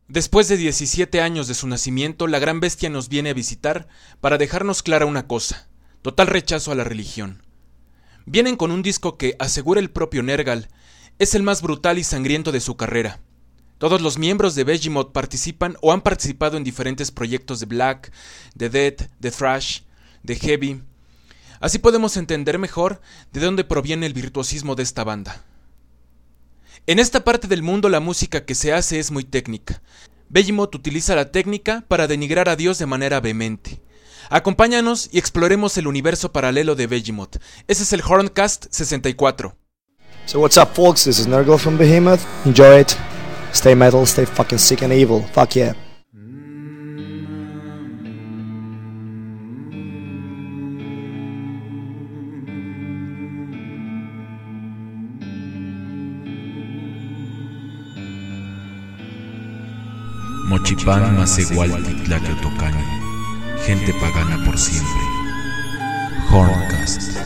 Después de 17 años de su nacimiento, la gran bestia nos viene a visitar para dejarnos clara una cosa: total rechazo a la religión. Vienen con un disco que, asegura el propio Nergal, es el más brutal y sangriento de su carrera. Todos los miembros de Behemoth participan o han participado en diferentes proyectos de black, de death, de thrash, de heavy. Así podemos entender mejor de dónde proviene el virtuosismo de esta banda. En esta parte del mundo la música que se hace es muy técnica. Behemoth utiliza la técnica para denigrar a Dios de manera vehemente. Acompáñanos y exploremos el universo paralelo de Behemoth. Ese es el Horncast 64. So what's up, folks? This is Nergal from Behemoth. Enjoy it. Stay metal, stay fucking sick and evil. Fuck yeah. Mochipán Macehualtitlaqueotocani, gente pagana por siempre. Horncast.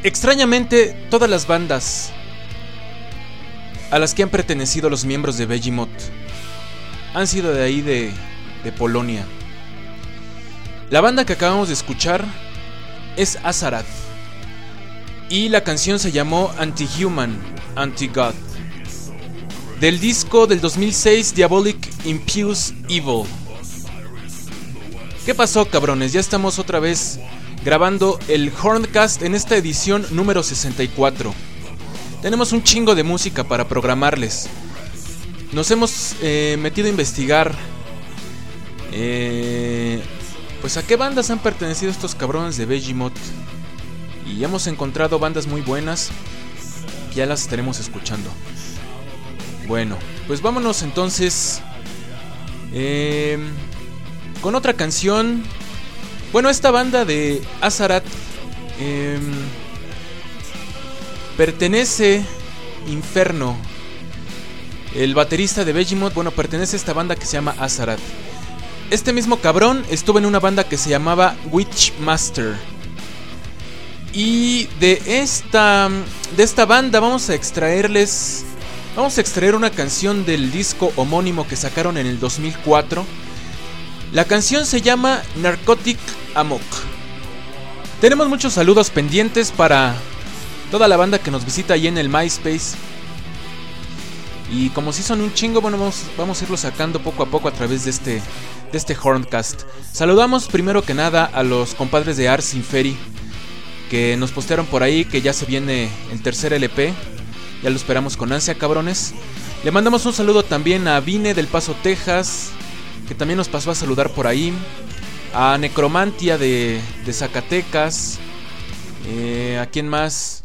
Extrañamente, todas las bandas a las que han pertenecido los miembros de Behemoth han sido de ahí, de Polonia. La banda que acabamos de escuchar es Azarath, y la canción se llamó Anti-Human, Anti-God, del disco del 2006 Diabolic Impious Evil. ¿Qué pasó, cabrones? Ya estamos otra vez grabando el Horncast en esta edición número 64. Tenemos un chingo de música para programarles. Nos hemos metido a investigar pues a qué bandas han pertenecido estos cabrones de Behemoth, y hemos encontrado bandas muy buenas que ya las estaremos escuchando. Bueno, pues vámonos entonces con otra canción. Bueno, esta banda de Azarath pertenece Inferno, el baterista de Behemoth. Bueno, pertenece a esta banda que se llama Azarath. Este mismo cabrón estuvo en una banda que se llamaba Witchmaster. Y de esta banda vamos a extraer una canción del disco homónimo que sacaron en el 2004. La canción se llama Narcotic Amok. Tenemos muchos saludos pendientes para toda la banda que nos visita ahí en el MySpace. Y como si son un chingo, bueno, vamos a irlo sacando poco a poco a través de este Horncast. Saludamos primero que nada a los compadres de Ars Inferi, que nos postearon por ahí que ya se viene el tercer LP. Ya lo esperamos con ansia, cabrones. Le mandamos un saludo también a Vine del Paso, Texas, que también nos pasó a saludar por ahí. A Necromantia de Zacatecas. ¿A quién más?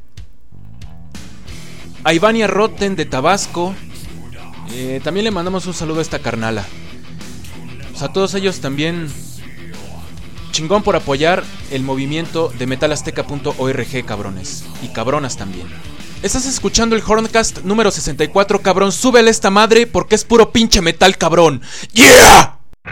A Ivania Rotten de Tabasco. También le mandamos un saludo a esta carnala. Pues a todos ellos también, chingón por apoyar el movimiento de metalazteca.org, cabrones. Y cabronas también. Estás escuchando el Horncast número 64, cabrón. Súbele esta madre porque es puro pinche metal, cabrón. ¡Yeah!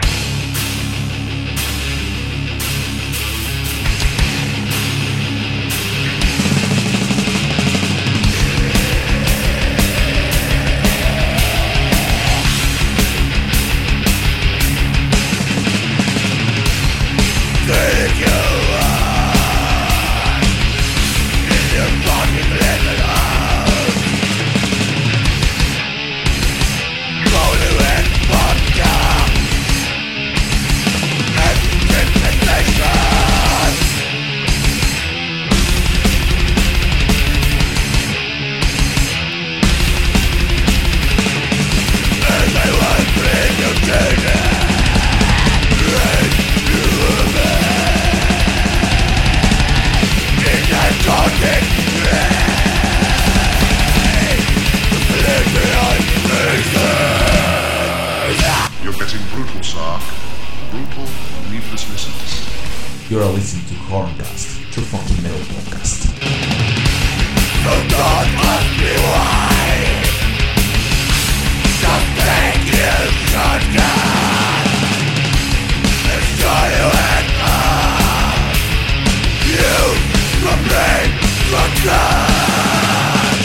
You're listening to Horncast, True Funky Metal Podcast. The God must be wide. Just take his shotgun. Destroy you and us. Use the brain, the gun.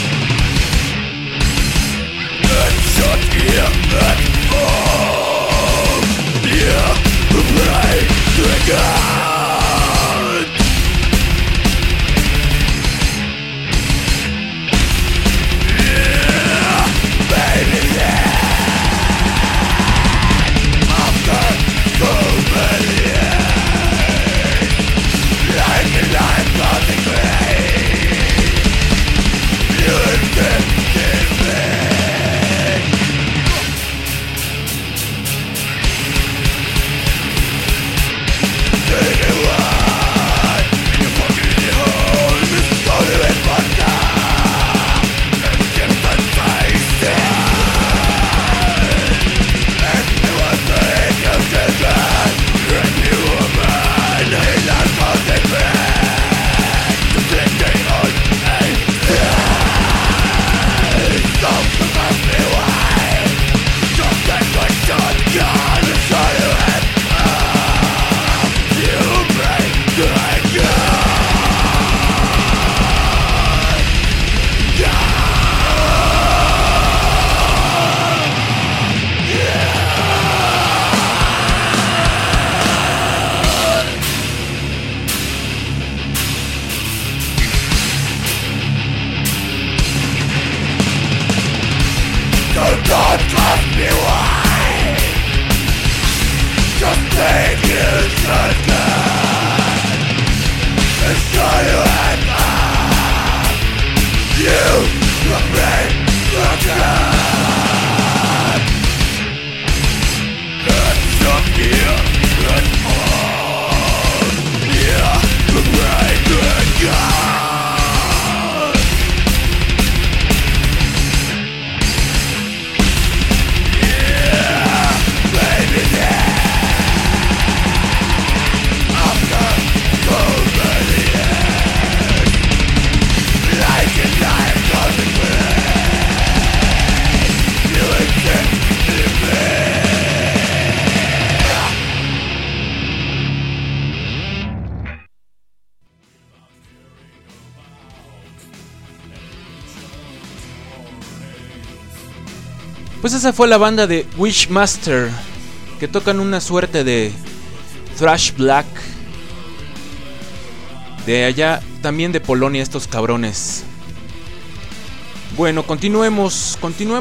And shut him and fall. Yeah, the brain, the gun. Yeah. Pues esa fue la banda de Wishmaster, que tocan una suerte de thrash black. De allá, también de Polonia, estos cabrones. Bueno, continuemos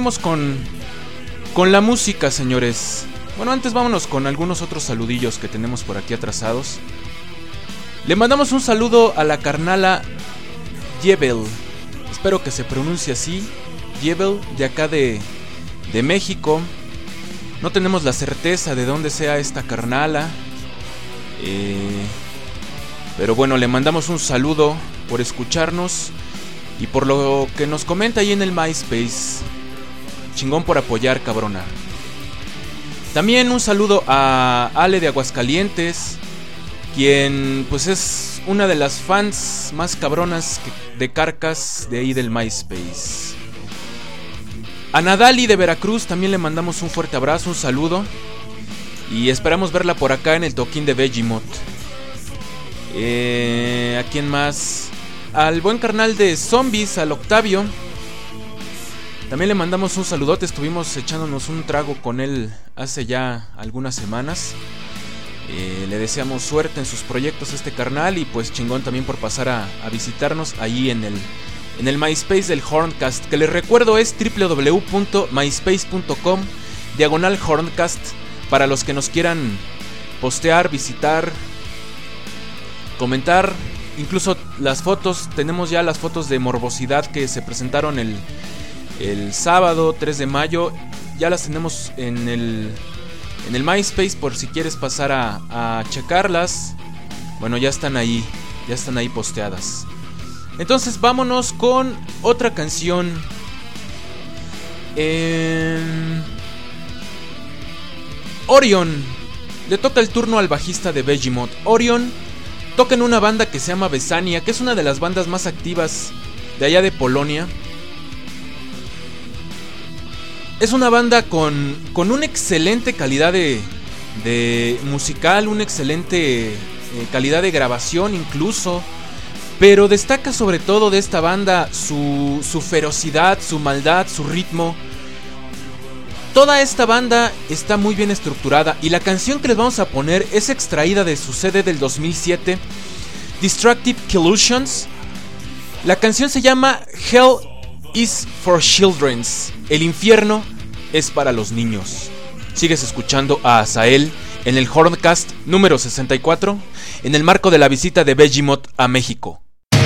con la música, señores. Bueno, antes vámonos con algunos otros saludillos que tenemos por aquí atrasados. Le mandamos un saludo a la carnala Jebel. Espero que se pronuncie así. Jebel, de acá de México. No tenemos la certeza de dónde sea esta carnala. Pero bueno, le mandamos un saludo por escucharnos y por lo que nos comenta ahí en el MySpace. Chingón por apoyar, cabrona. También un saludo a Ale de Aguascalientes, quien pues es una de las fans más cabronas de Carcas de ahí del MySpace. A Nadali de Veracruz también le mandamos un fuerte abrazo, un saludo. Y esperamos verla por acá en el toquín de Vegemot. ¿A quién más? Al buen carnal de Zombies, al Octavio. También le mandamos un saludote. Estuvimos echándonos un trago con él hace ya algunas semanas. Le deseamos suerte en sus proyectos a este carnal. Y pues chingón también por pasar a visitarnos ahí en el MySpace del Horncast, que les recuerdo es www.myspace.com/Horncast, para los que nos quieran postear, visitar, comentar, incluso las fotos. Tenemos ya las fotos de Morbosidad que se presentaron el sábado 3 de mayo, ya las tenemos en el MySpace por si quieres pasar a checarlas. Bueno, ya están ahí posteadas. Entonces vámonos con otra canción. Orion. Le toca el turno al bajista de Vegemot. Orion toca en una banda que se llama Besania, que es una de las bandas más activas de allá de Polonia. Es una banda con una excelente calidad de musical, una excelente calidad de grabación incluso. Pero destaca sobre todo de esta banda su ferocidad, su maldad, su ritmo. Toda esta banda está muy bien estructurada y la canción que les vamos a poner es extraída de su CD del 2007, Destructive Killusions. La canción se llama Hell is for Children. El infierno es para los niños. Sigues escuchando a Azael en el Horncast número 64, en el marco de la visita de Vegemot a México.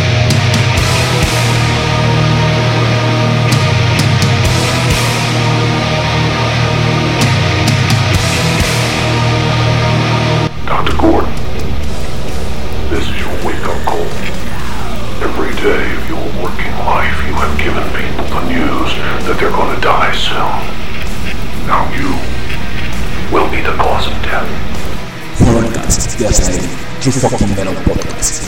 Dr. Gordon, this is your wake-up call. Every day of your working life, you have given people the news that they're going to die soon. Now you will be the cause of death. Horncast de Azael, True Fucking Metal Podcast.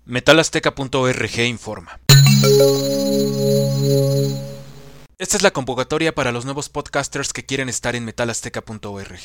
Metalazteca.org informa. Esta es la convocatoria para los nuevos podcasters que quieren estar en Metalazteca.org.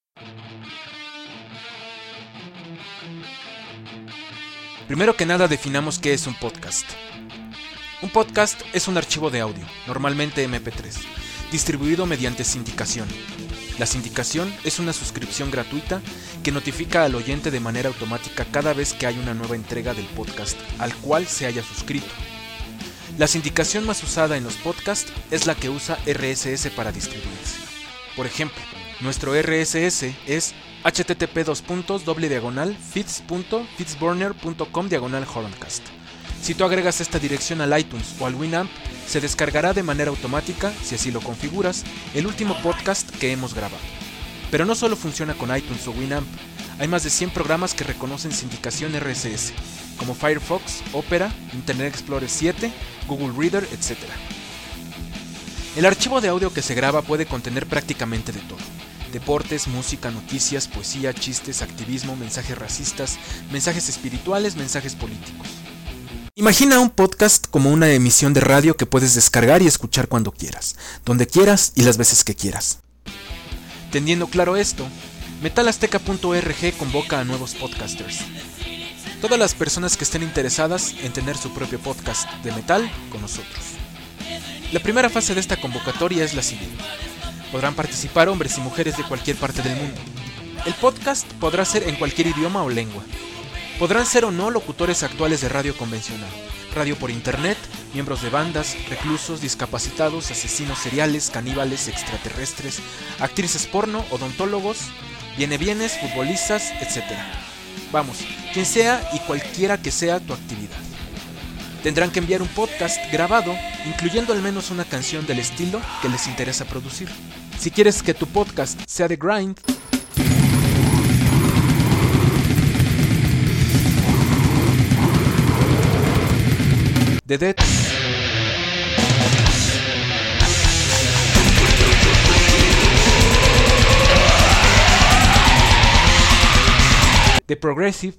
Primero que nada definamos qué es un podcast. Un podcast es un archivo de audio, normalmente MP3, distribuido mediante sindicación. La sindicación es una suscripción gratuita que notifica al oyente de manera automática cada vez que hay una nueva entrega del podcast al cual se haya suscrito. La sindicación más usada en los podcasts es la que usa RSS para distribuirse. Por ejemplo, nuestro RSS es http://feeds.feedsburner.com/horncast. Si tú agregas esta dirección al iTunes o al Winamp, se descargará de manera automática, si así lo configuras, el último podcast que hemos grabado. Pero no solo funciona con iTunes o Winamp, hay más de 100 programas que reconocen sindicación RSS, como Firefox, Opera, Internet Explorer 7, Google Reader, etc. El archivo de audio que se graba puede contener prácticamente de todo: deportes, música, noticias, poesía, chistes, activismo, mensajes racistas, mensajes espirituales, mensajes políticos. Imagina un podcast como una emisión de radio que puedes descargar y escuchar cuando quieras, donde quieras y las veces que quieras. Teniendo claro esto, Metalazteca.org convoca a nuevos podcasters. Todas las personas que estén interesadas en tener su propio podcast de metal con nosotros. La primera fase de esta convocatoria es la siguiente. Podrán participar hombres y mujeres de cualquier parte del mundo. El podcast podrá ser en cualquier idioma o lengua. Podrán ser o no locutores actuales de radio convencional, radio por internet, miembros de bandas, reclusos, discapacitados, asesinos seriales, caníbales, extraterrestres, actrices porno, odontólogos, bienes, futbolistas, etc. Vamos, quien sea y cualquiera que sea tu actividad. Tendrán que enviar un podcast grabado, incluyendo al menos una canción del estilo que les interesa producir. Si quieres que tu podcast sea de grind, The Deads, The Progressive,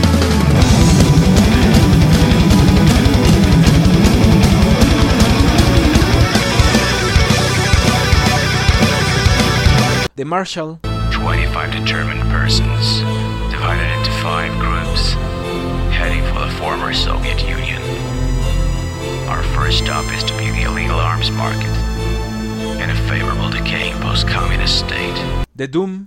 The Marshall, 25 determined persons, divided into 5 groups, heading for the former Soviet Union. Our first stop is to be the illegal arms market in a favorable decaying post-communist state. The Doom,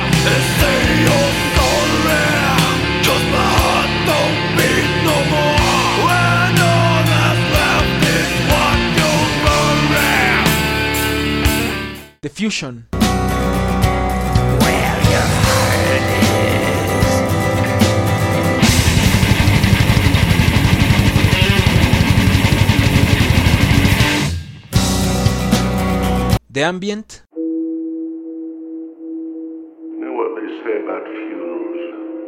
The Fusion, The Ambient, You know what they say about funerals?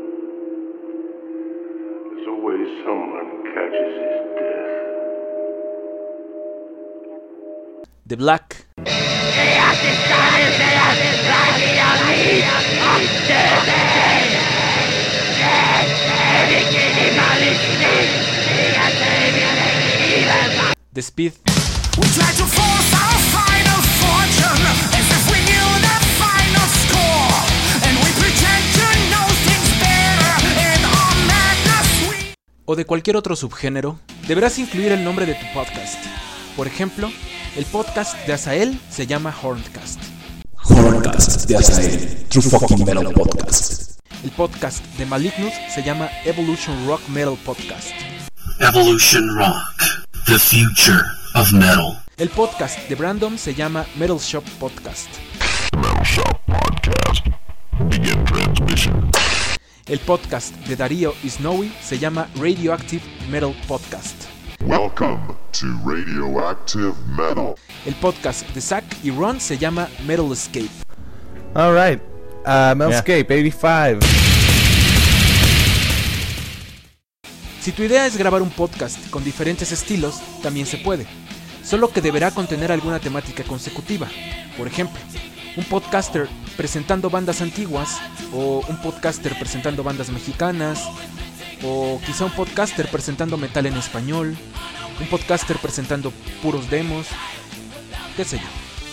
There's always someone catches his death. The Black, The Speed, We try to force our final fortune as if we knew the final score, and we pretend to know things better in our madness. o de cualquier otro subgénero, deberás incluir el nombre de tu podcast. Por ejemplo, el podcast de Azael se llama Horncast. Horncast de Azael, True Fucking Metal Podcast. El podcast de Malignus se llama Evolution Rock Metal Podcast. Evolution Rock, the future of metal. El podcast de Brandon se llama Metal Shop Podcast. Metal Shop Podcast. Begin transmission. El podcast de Darío y Snowy se llama Radioactive Metal Podcast. Welcome to Radioactive Metal. El podcast de Zach y Ron se llama Metal Escape. All right. Metalscape 85. Si tu idea es grabar un podcast con diferentes estilos, también se puede. Solo que deberá contener alguna temática consecutiva. Por ejemplo, un podcaster presentando bandas antiguas o un podcaster presentando bandas mexicanas, o quizá un podcaster presentando metal en español, un podcaster presentando puros demos, qué sé yo.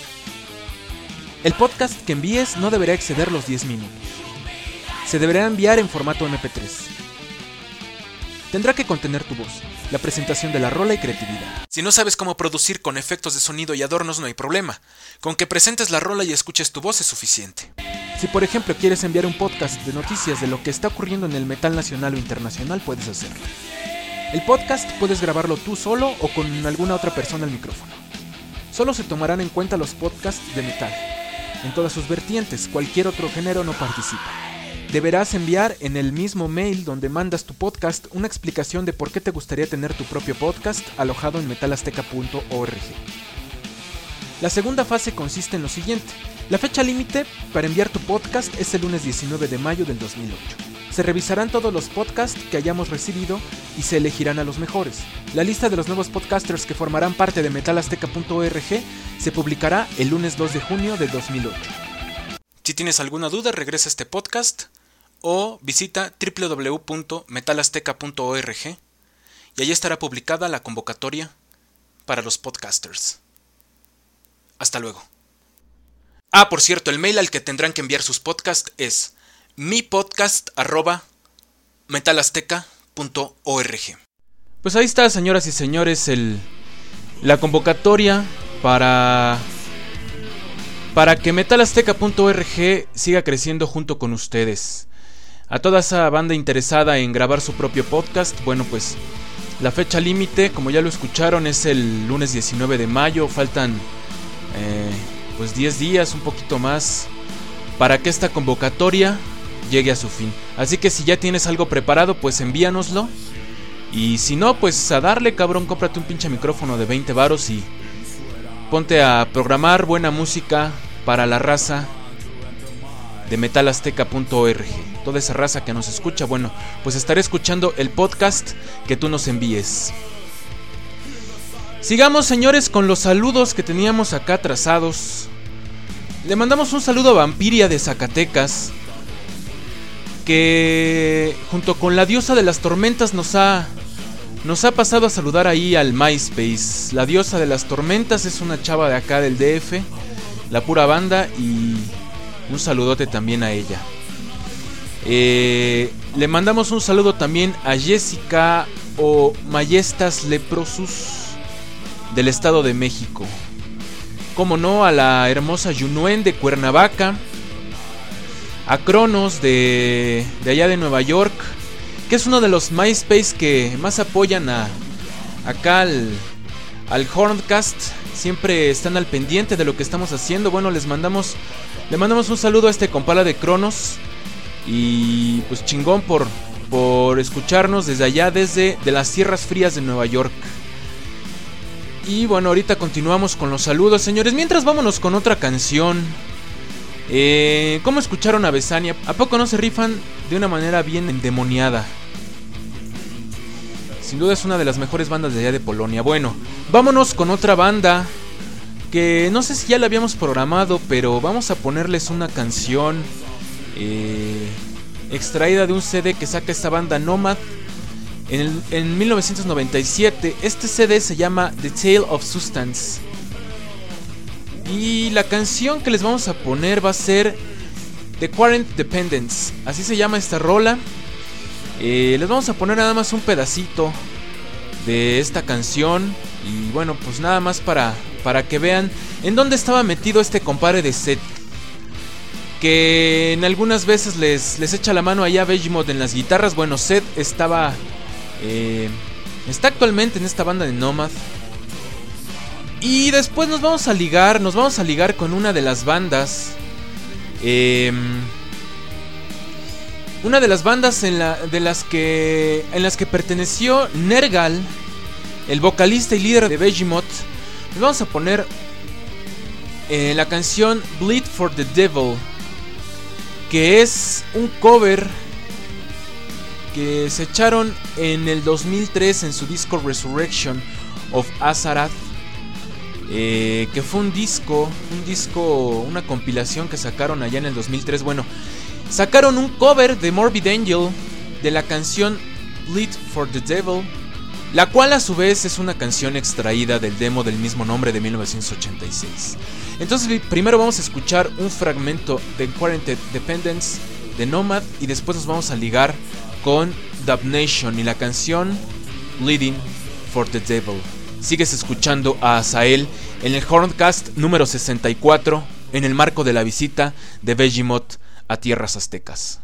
El podcast que envíes no deberá exceder los 10 minutos. Se deberá enviar en formato MP3. Tendrá que contener tu voz, la presentación de la rola y creatividad. Si no sabes cómo producir con efectos de sonido y adornos, no hay problema. Con que presentes la rola y escuches tu voz es suficiente. Si por ejemplo quieres enviar un podcast de noticias de lo que está ocurriendo en el metal nacional o internacional, puedes hacerlo. El podcast puedes grabarlo tú solo o con alguna otra persona al micrófono. Solo se tomarán en cuenta los podcasts de metal. En todas sus vertientes, cualquier otro género no participa. Deberás enviar en el mismo mail donde mandas tu podcast una explicación de por qué te gustaría tener tu propio podcast alojado en metalazteca.org. La segunda fase consiste en lo siguiente. La fecha límite para enviar tu podcast es el lunes 19 de mayo del 2008. Se revisarán todos los podcasts que hayamos recibido y se elegirán a los mejores. La lista de los nuevos podcasters que formarán parte de metalazteca.org se publicará el lunes 2 de junio de 2008. Si tienes alguna duda, regresa a este podcast o visita www.metalazteca.org y allí estará publicada la convocatoria para los podcasters. Hasta luego. Por cierto, el mail al que tendrán que enviar sus podcasts es mipodcast@metalazteca.org. Pues ahí está, señoras y señores, la convocatoria para que metalazteca.org siga creciendo junto con ustedes. A toda esa banda interesada en grabar su propio podcast, bueno, pues la fecha límite, como ya lo escucharon, es el lunes 19 de mayo. Faltan pues 10 días, un poquito más, para que esta convocatoria llegue a su fin. Así que si ya tienes algo preparado, pues envíanoslo. Y si no, pues a darle, cabrón, cómprate un pinche micrófono de 20 varos y ponte a programar buena música para la raza de metalazteca.org. Toda esa raza que nos escucha, bueno, pues estaré escuchando el podcast que tú nos envíes. Sigamos, señores, con los saludos que teníamos acá trazados. Le mandamos un saludo a Vampiria de Zacatecas, que junto con la diosa de las tormentas nos ha pasado a saludar ahí al MySpace. La diosa de las tormentas es una chava de acá del DF, la pura banda, y un saludote también a ella. Le mandamos un saludo también a Jessica o Majestas Leprosus del Estado de México. Como no, a la hermosa Yunuen de Cuernavaca, a Cronos de allá de Nueva York, que es uno de los MySpace que más apoyan acá al Horncast. Siempre están al pendiente de lo que estamos haciendo. Bueno, le mandamos un saludo a este compala de Cronos. Y pues chingón por escucharnos desde allá, desde las tierras frías de Nueva York. Y bueno, ahorita continuamos con los saludos, señores. Mientras, vámonos con otra canción. ¿Cómo escucharon a Besania? ¿A poco no se rifan de una manera bien endemoniada? Sin duda es una de las mejores bandas de allá de Polonia. Bueno, vámonos con otra banda que no sé si ya la habíamos programado, pero vamos a ponerles una canción extraída de un CD que saca esta banda Nomad en 1997. Este CD se llama The Tale of Substance. Y la canción que les vamos a poner va a ser The Quarant Dependence. Así se llama esta rola. Les vamos a poner nada más un pedacito de esta canción. Y bueno, pues nada más para que vean en dónde estaba metido este compadre de Seth, que en algunas veces les echa la mano allá a Behemoth en las guitarras. Bueno, Seth está actualmente en esta banda de Nomad. Y después nos vamos a ligar con una de las bandas. Una de las bandas en las que perteneció Nergal, el vocalista y líder de Behemoth. Les vamos a poner la canción Bleed for the Devil, que es un cover que se echaron en el 2003 en su disco Resurrection of Azaroth. Que fue una compilación que sacaron allá en el 2003. Bueno, sacaron un cover de Morbid Angel de la canción Bleed for the Devil, la cual a su vez es una canción extraída del demo del mismo nombre de 1986. Entonces primero vamos a escuchar un fragmento de Quarantine Dependence de Nomad y después nos vamos a ligar con Damnation y la canción Bleeding for the Devil. Sigues escuchando a Azael en el Horncast número 64 en el marco de la visita de Behemoth a tierras aztecas.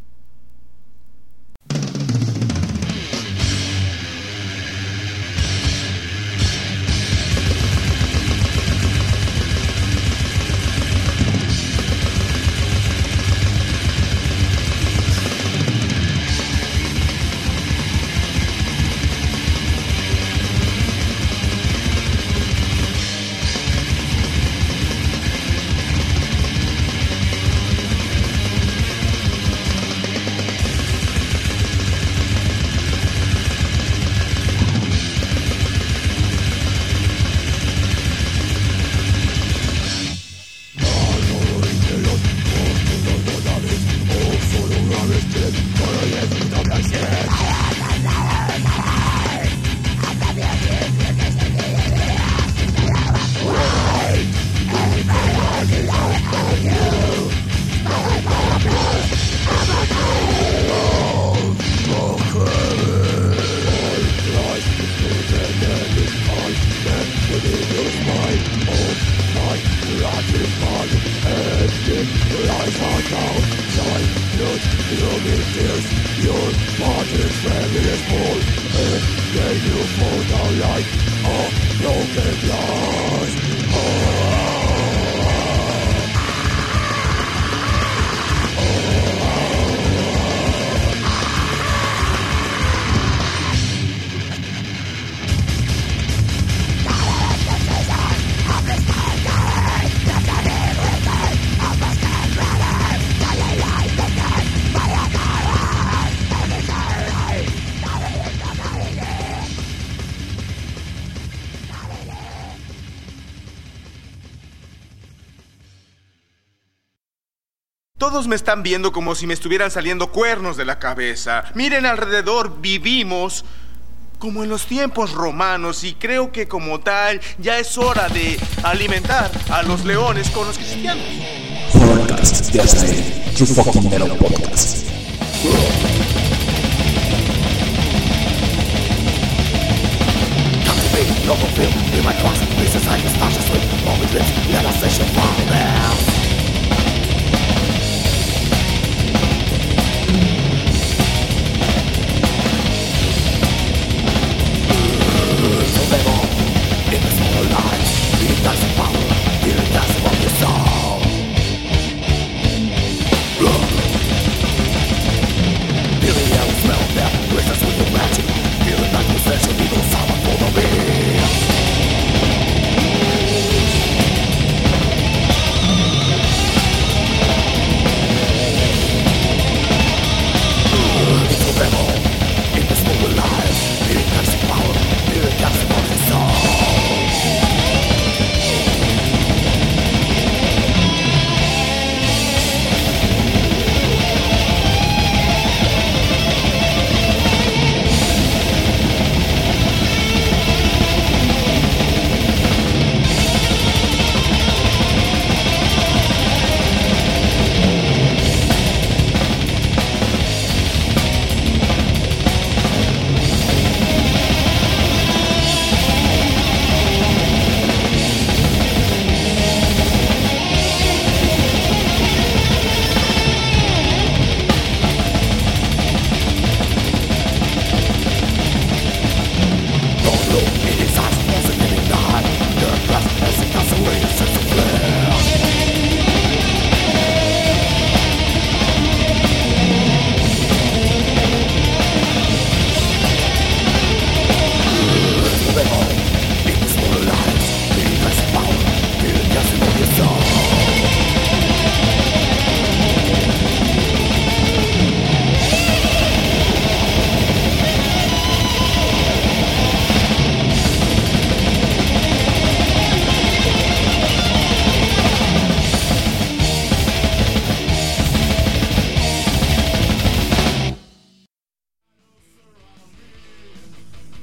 Todos me están viendo como si me estuvieran saliendo cuernos de la cabeza. Miren alrededor, vivimos como en los tiempos romanos y creo que como tal ya es hora de alimentar a los leones con los cristianos. Horncast de Azael, True Fucking Metal Podcast.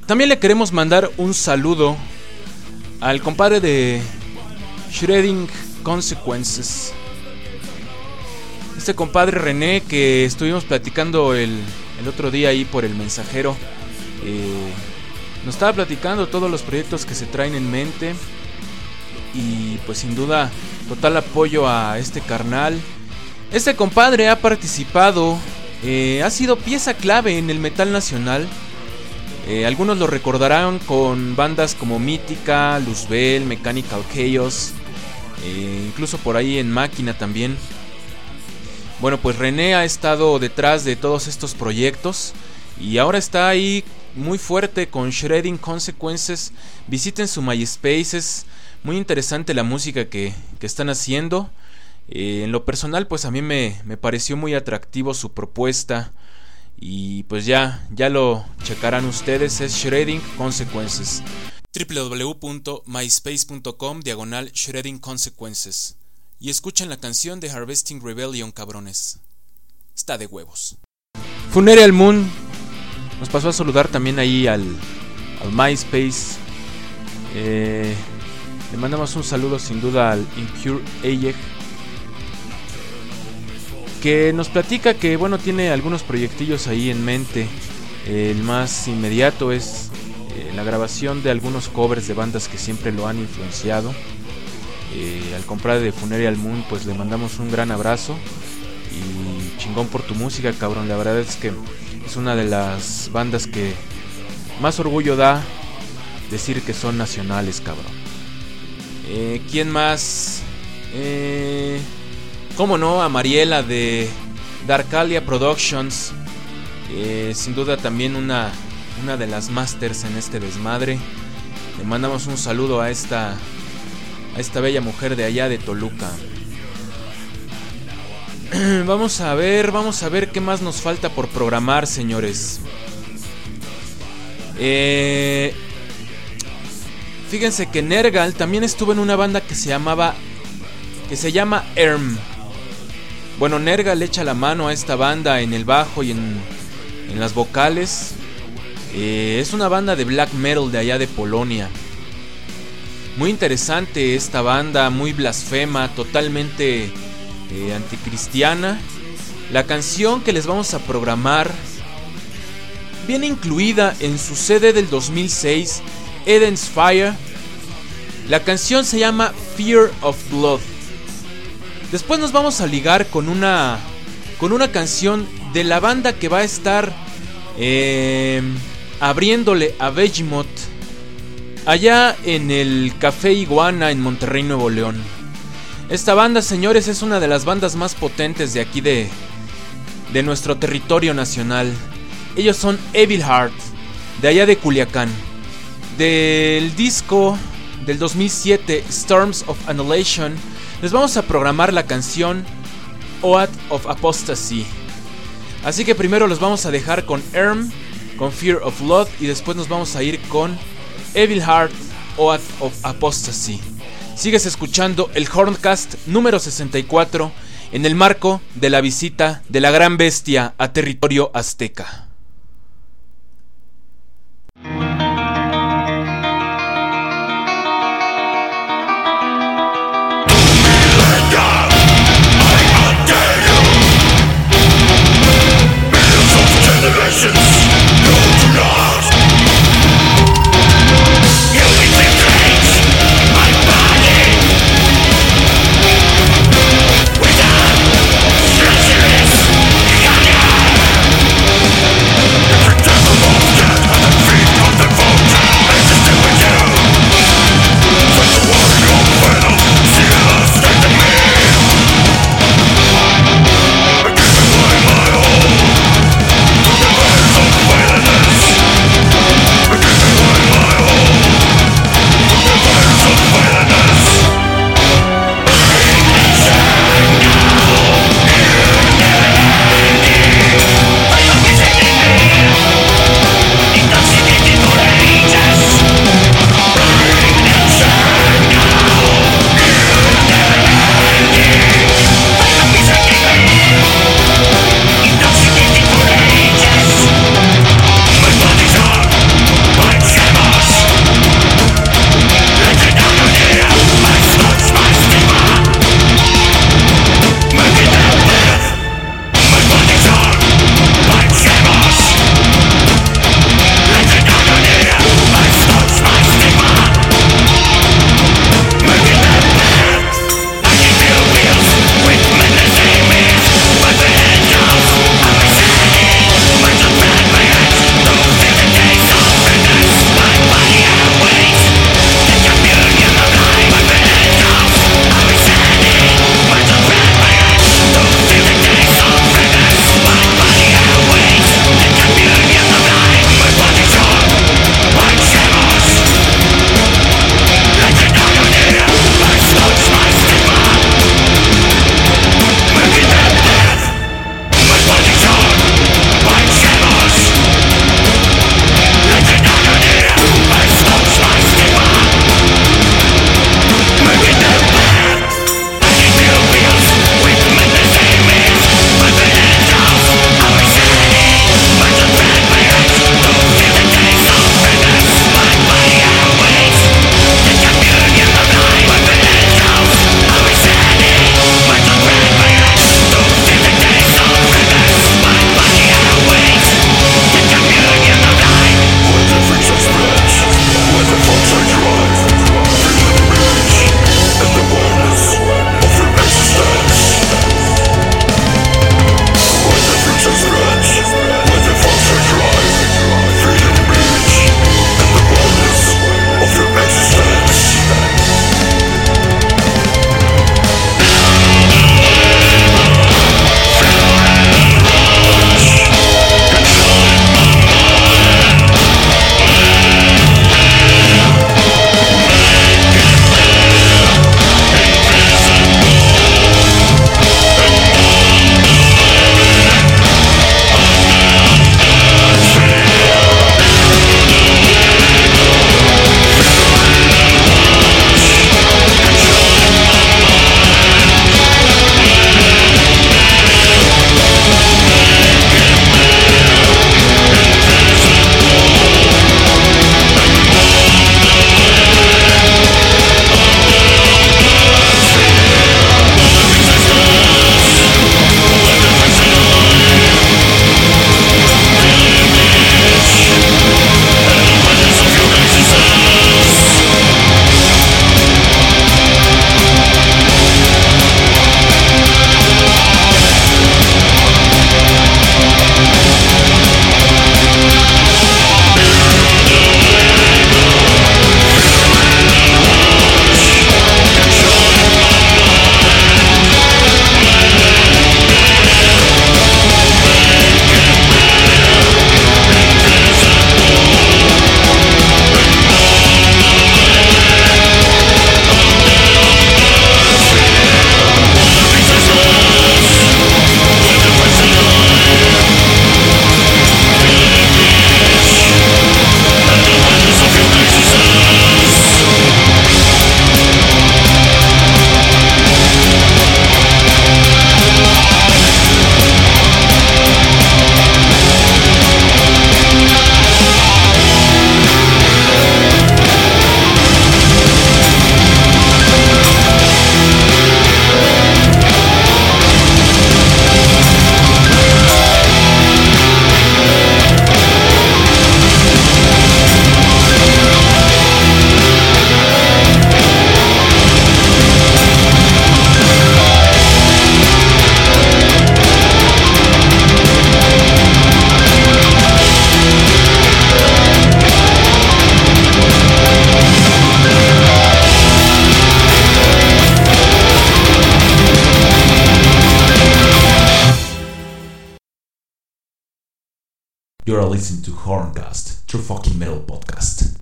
También le queremos mandar un saludo al compadre de Shredding Consequences. Este compadre René, que estuvimos platicando el otro día ahí por el mensajero, nos estaba platicando todos los proyectos que se traen en mente. Y pues sin duda, total apoyo a este carnal. Este compadre ha participado, ha sido pieza clave en el metal nacional. Algunos lo recordarán con bandas como Mítica, Luzbel, Mechanical Chaos, incluso por ahí en Máquina también. Bueno, pues René ha estado detrás de todos estos proyectos y ahora está ahí muy fuerte con Shredding Consequences. Visiten su MySpace, es muy interesante la música que están haciendo. En lo personal, pues a mí me pareció muy atractivo su propuesta. Y pues ya lo checarán ustedes, es Shredding Consequences. www.myspace.com/Shredding Consequences. Y escuchen la canción de Harvesting Rebellion, cabrones. Está de huevos. Funereal Moon nos pasó a saludar también ahí al MySpace. Le mandamos un saludo sin duda al Impure Eyeg, que nos platica que bueno, tiene algunos proyectillos ahí en mente. El más inmediato es la grabación de algunos covers de bandas que siempre lo han influenciado. Al compadre de Funereal Moon pues le mandamos un gran abrazo y chingón por tu música, cabrón. La verdad es que es una de las bandas que más orgullo da decir que son nacionales, cabrón. ¿Quién más? ¿Cómo no? A Mariela de Darkalia Productions. Sin duda también una de las masters en este desmadre. Le mandamos un saludo a esta bella mujer de allá de Toluca. Vamos a ver qué más nos falta por programar, señores. Fíjense que Nergal también estuvo en una banda que se llama ERM. Bueno, Nergal le echa la mano a esta banda en el bajo y en las vocales. Es una banda de black metal de allá de Polonia. Muy interesante esta banda, muy blasfema, totalmente anticristiana. La canción que les vamos a programar viene incluida en su CD del 2006, Eden's Fire. La canción se llama Fear of Blood. Después nos vamos a ligar con una canción de la banda que va a estar abriéndole a Behemoth allá en el Café Iguana en Monterrey, Nuevo León. Esta banda, señores, es una de las bandas más potentes de aquí de nuestro territorio nacional. Ellos son Evil Heart, de allá de Culiacán. Del disco del 2007, Storms of Annihilation, les vamos a programar la canción Oath of Apostasy. Así que primero los vamos a dejar con ERM, con Fear of Blood, y después nos vamos a ir con Evil Heart, Oath of Apostasy. Sigues escuchando el Horncast número 64 en el marco de la visita de la Gran Bestia a territorio azteca. You're listening to Horncast, True Fucking Metal Podcast.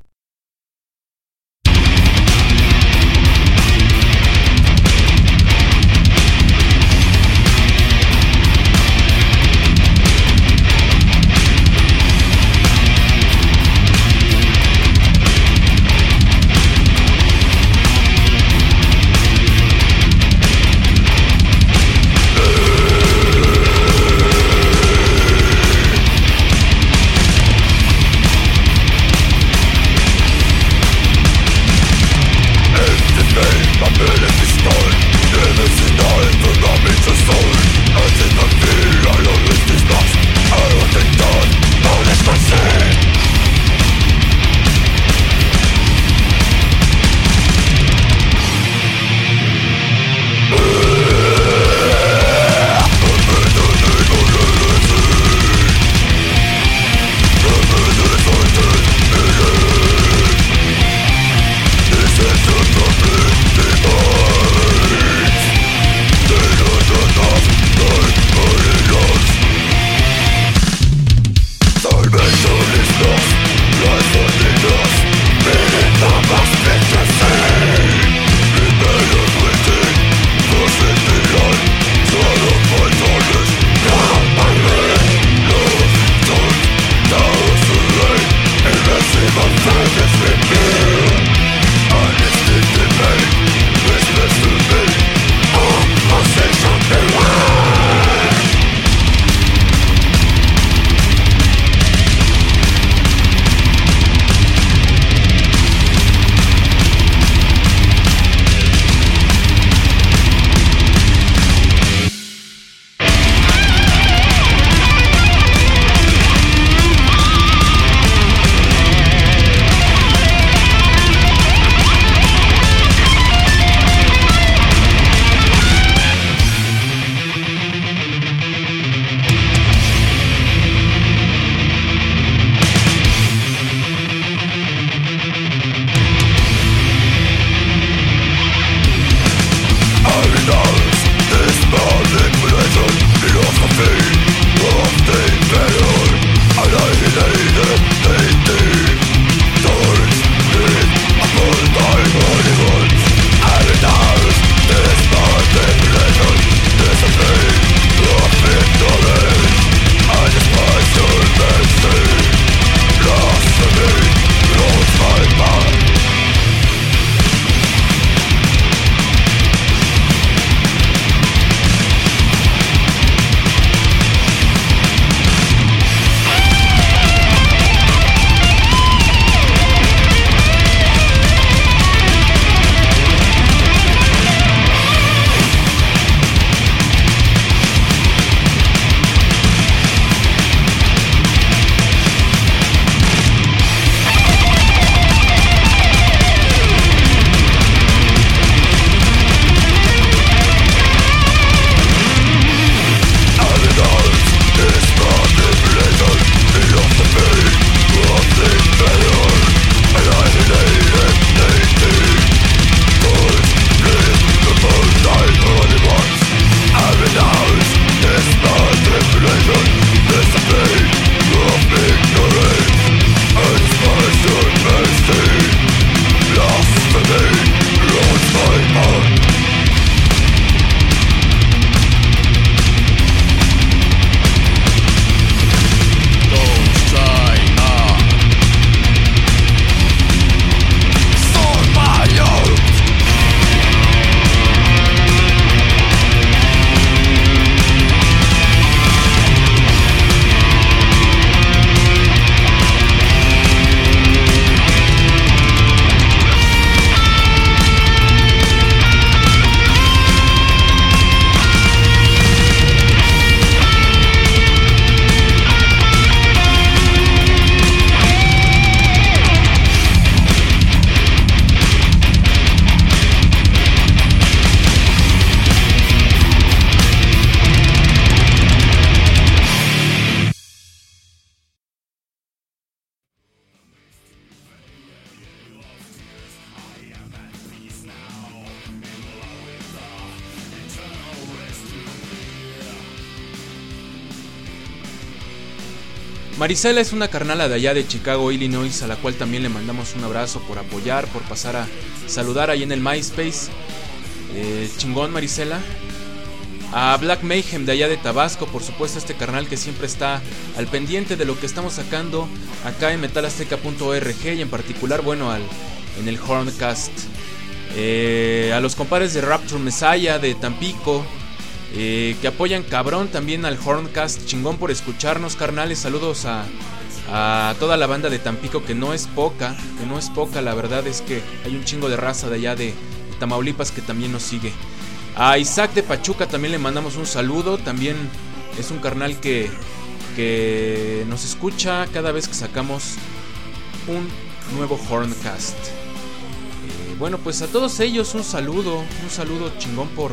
Marisela es una carnala de allá de Chicago, Illinois, a la cual también le mandamos un abrazo por apoyar, por pasar a saludar ahí en el MySpace. Chingón, Marisela. A Black Mayhem de allá de Tabasco, por supuesto, este carnal que siempre está al pendiente de lo que estamos sacando acá en metalazteca.org y en particular, bueno, en el Horncast. A los compadres de Rapture Messiah de Tampico, que apoyan cabrón también al Horncast. Chingón por escucharnos, carnales. Saludos a toda la banda de Tampico, que no es poca, la verdad es que hay un chingo de raza de allá de Tamaulipas que también nos sigue. A Isaac de Pachuca también le mandamos un saludo. También es un carnal que nos escucha cada vez que sacamos un nuevo Horncast. Bueno, pues a todos ellos un saludo chingón por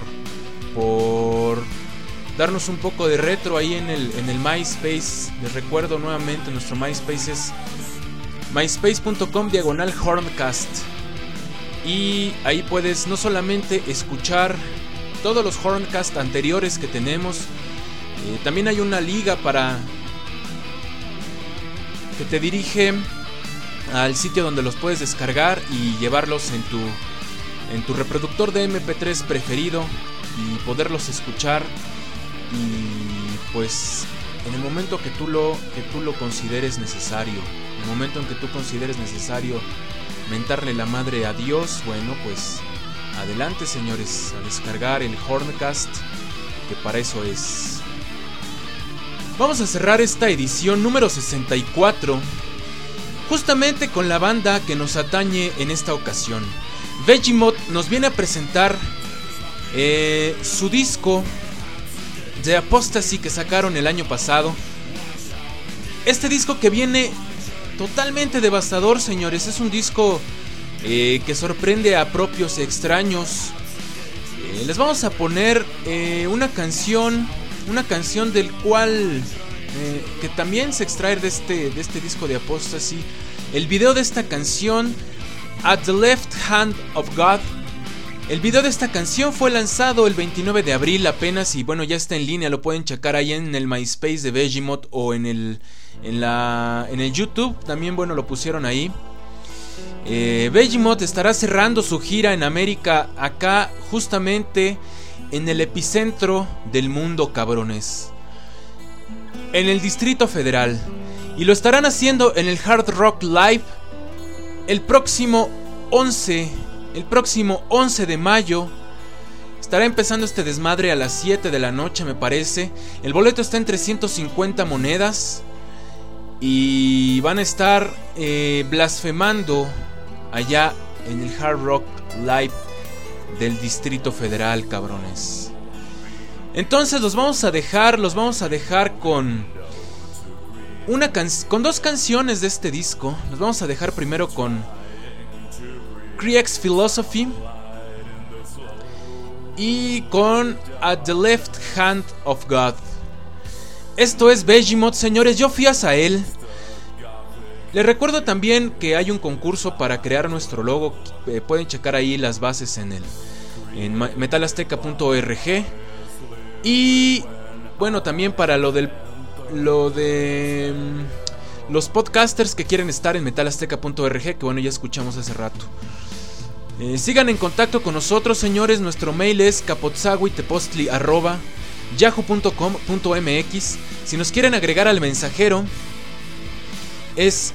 darnos un poco de retro ahí en el MySpace. Les recuerdo nuevamente, nuestro MySpace es myspace.com/Horncast. Y ahí puedes no solamente escuchar todos los Horncast anteriores que tenemos, también hay una liga que te dirige al sitio donde los puedes descargar y llevarlos en tu reproductor de MP3 preferido y poderlos escuchar. Y pues en el momento que tú lo consideres necesario, en el momento en que tú consideres necesario mentarle la madre a Dios, bueno, pues adelante, señores, a descargar el Horncast, que para eso es. Vamos a cerrar esta edición número 64 justamente con la banda que nos atañe en esta ocasión. Vegemot nos viene a presentar su disco The Apostasy que sacaron el año pasado. Este disco que viene totalmente devastador, señores. Es un disco que sorprende a propios y extraños. Les vamos a poner una canción del cual que también se extrae de este disco de Apostasy. El video de esta canción, At the Left Hand of God. El video de esta canción fue lanzado el 29 de abril apenas y bueno, ya está en línea, lo pueden checar ahí en el MySpace de Vegemot o en el YouTube, también bueno, lo pusieron ahí. Vegemot estará cerrando su gira en América, acá justamente en el epicentro del mundo, cabrones, en el Distrito Federal, y lo estarán haciendo en el Hard Rock Live el próximo 11 de mayo. Estará empezando este desmadre a las 7 de la noche, me parece. El boleto está en 350 monedas y van a estar blasfemando allá en el Hard Rock Live del Distrito Federal, cabrones. Entonces los vamos a dejar con dos canciones de este disco. Los vamos a dejar primero con Krieg's Philosophy y con At the Left Hand of God. Esto es Vegemot, señores. Yo fui a Sahel. Les recuerdo también que hay un concurso para crear nuestro logo. Pueden checar ahí las bases en metalazteca.org. Y bueno, también para lo de los podcasters que quieren estar en metalazteca.org, que bueno, ya escuchamos hace rato. Sigan en contacto con nosotros, señores. Nuestro mail es capotzahuitepostli@yahoo.com.mx. Si nos quieren agregar al mensajero, es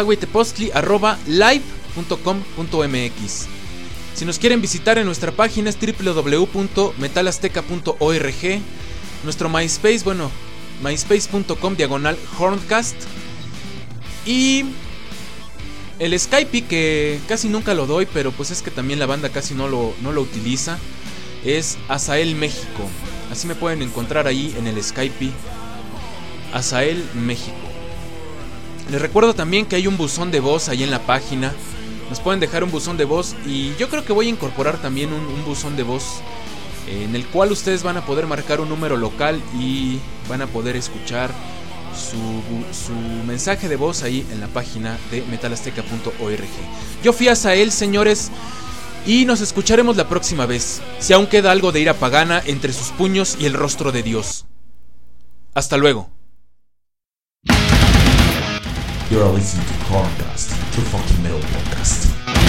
capotzahuitepostli@live.com.mx. Si nos quieren visitar en nuestra página es www.metalazteca.org. Nuestro MySpace, bueno, myspace.com/Horncast. Y el Skype, que casi nunca lo doy, pero pues es que también la banda casi no lo utiliza, es Azael México. Así me pueden encontrar ahí en el Skype, Azael México. Les recuerdo también que hay un buzón de voz ahí en la página. Nos pueden dejar un buzón de voz y yo creo que voy a incorporar también un buzón de voz en el cual ustedes van a poder marcar un número local y van a poder escuchar su mensaje de voz ahí en la página de metalazteca.org. Yo fui a Sahel, señores, y nos escucharemos la próxima vez, si aún queda algo de ira pagana entre sus puños y el rostro de Dios. Hasta luego. You're listening to Horncast, True Fucking Metal Podcast.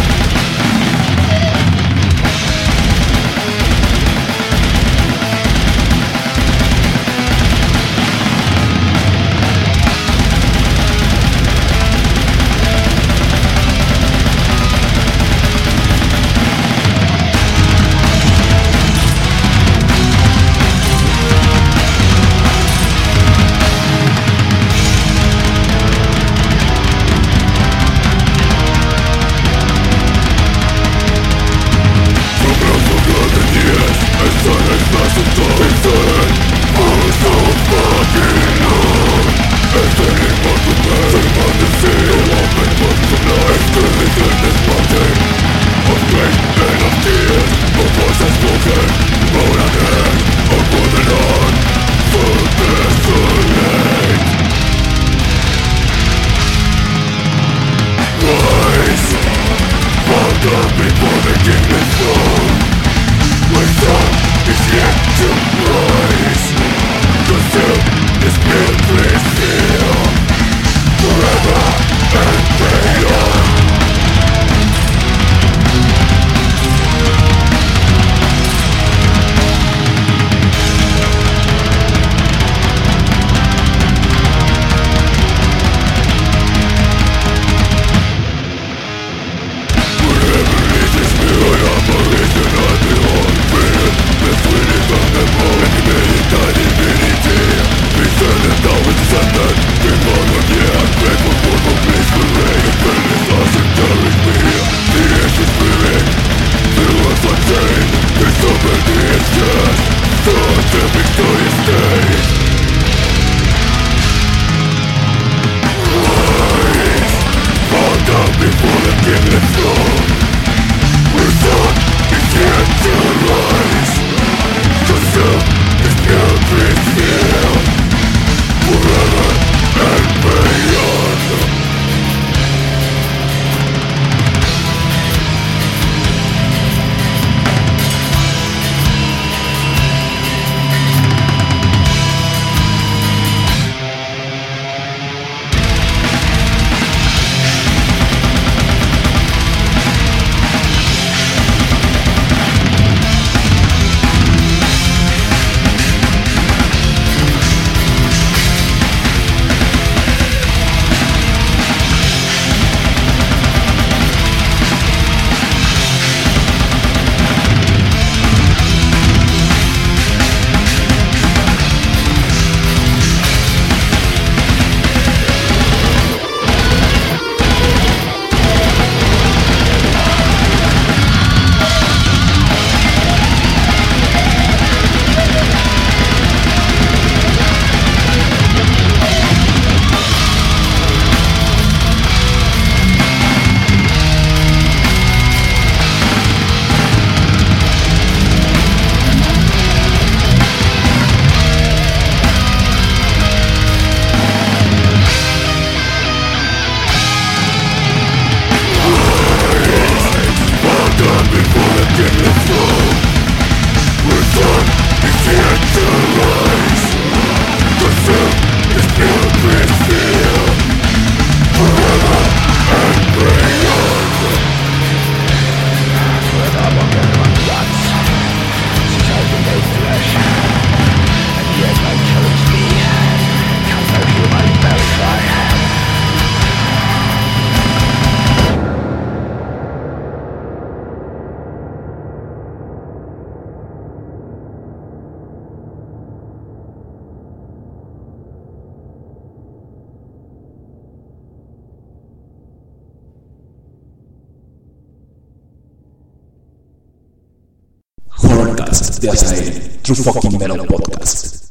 Horncast de Azael, True Fucking Metal Podcast.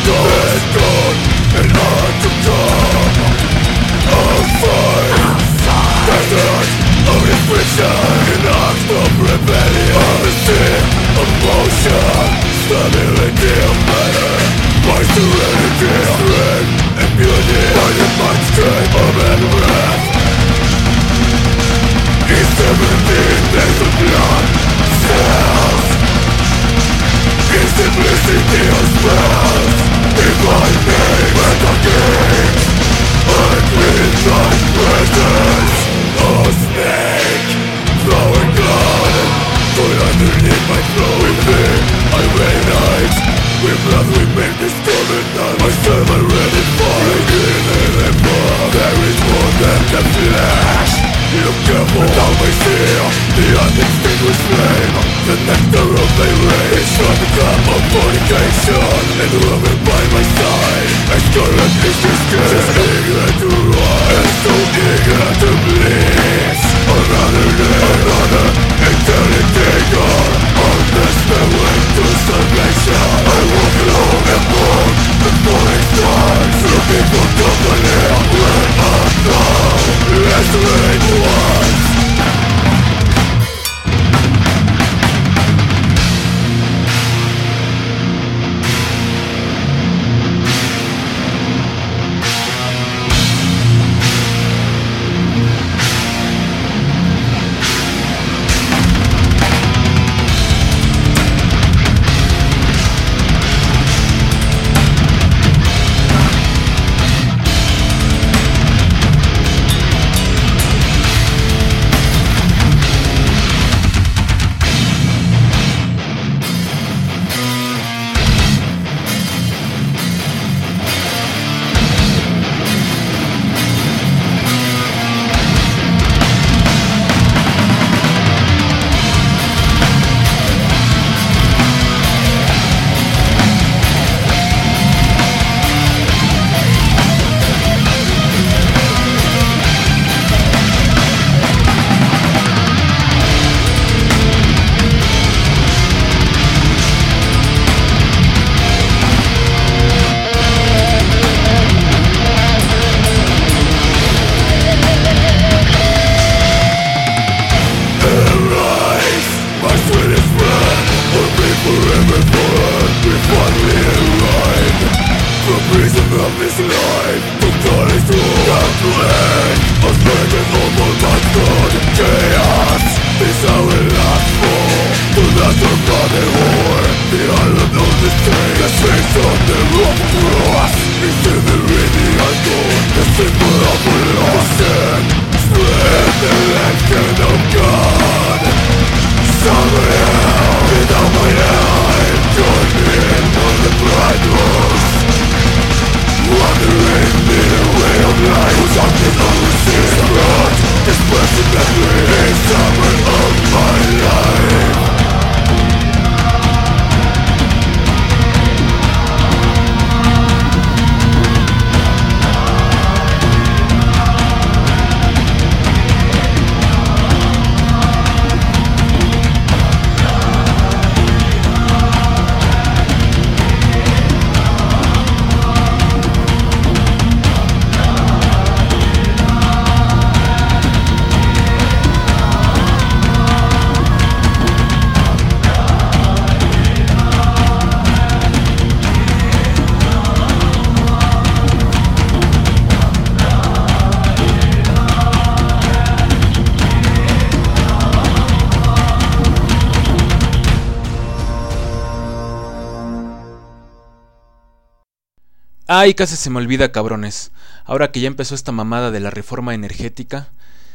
Ay, casi se me olvida, cabrones. Ahora que ya empezó esta mamada de la reforma energética,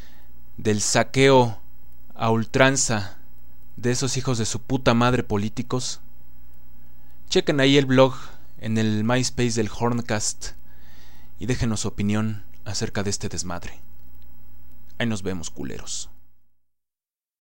del saqueo a ultranza de esos hijos de su puta madre políticos, chequen ahí el blog en el MySpace del Horncast y déjenos su opinión acerca de este desmadre. Ahí nos vemos, culeros.